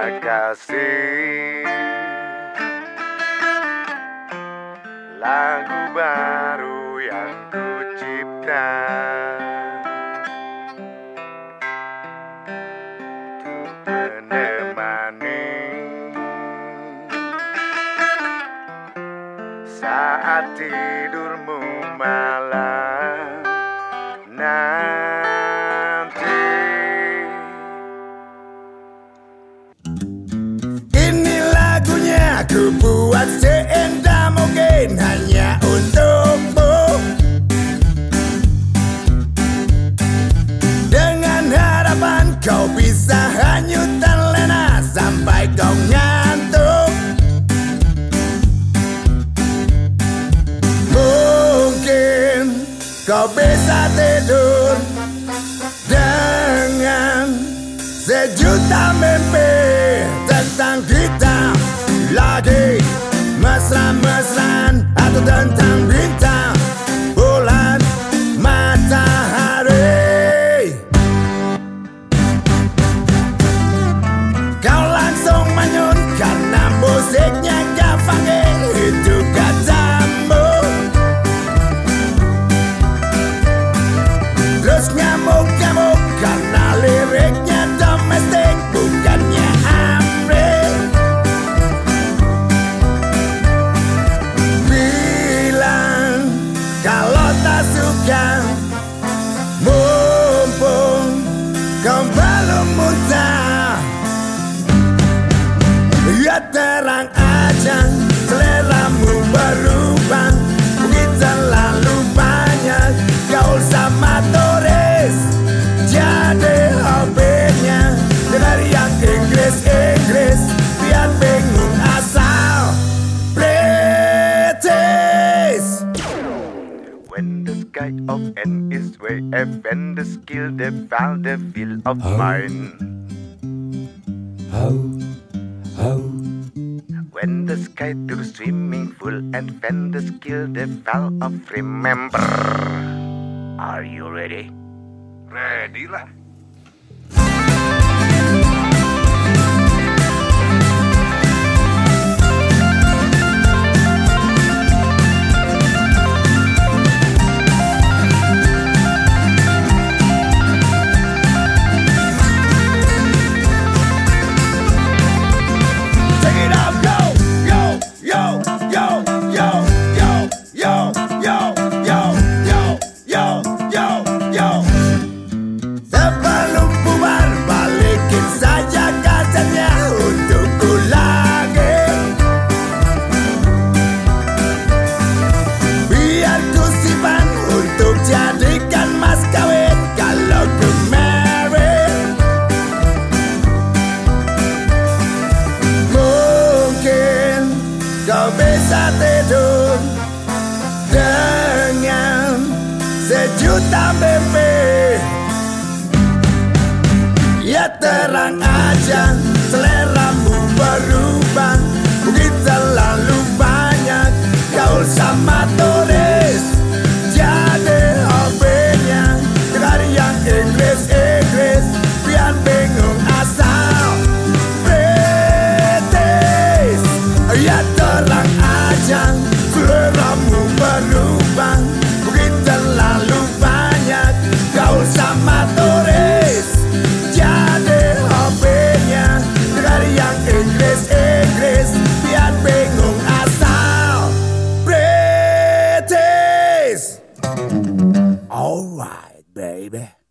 kasih, lagu baru yang ku cipta untuk menemani saat tidurmu malam nanti. Ini lagunya ku buat seendah mungkin hanya untukmu, dengan harapan kau bisa hanyut dan lena sampai kau ngantuk. Mungkin kau bisa tidur dengan sejuta mimpi tentang kita lagi, mesra-mesraan atau tentang bintang, bulan, matahari. Kau langsung manyun karena musiknya gak funky, itu katamu. Terus ngamuk-ngamuk karena liriknya domestik bukannya Amrik. Bilang kalau tak suka, mumpung kau belum muntah. Ya terang aja seleramu berubah, mungkin terlalu banyak gaul sama turis jadi hobinya. Dengar yang Inggris-Inggris biar bingung asal British. When the sky of N is way up and the skill the val the feel of mine. When the sky to swimming pool and when the skill the val of remember. Are you ready? Ready lah. Sebelum bubar balikin saja kasetnya untukku lagi, biar ku simpan untuk jadikan mas kawin kalau ku married. Mungkin kau bisa tidur dengan sejuta mimpi. Ya terang aja seleramu berubah, mungkin terlalu banyak gaul sama turis jadi hobinya. Dengar yang Inggris-Inggris biar bingung asal British. Ya terang aja seleramu berubah, mungkin terlalu banyak gaul sama turis jadi hobinya. Dengar yang Inggris-Inggris biar bingung asal British. Alright baby.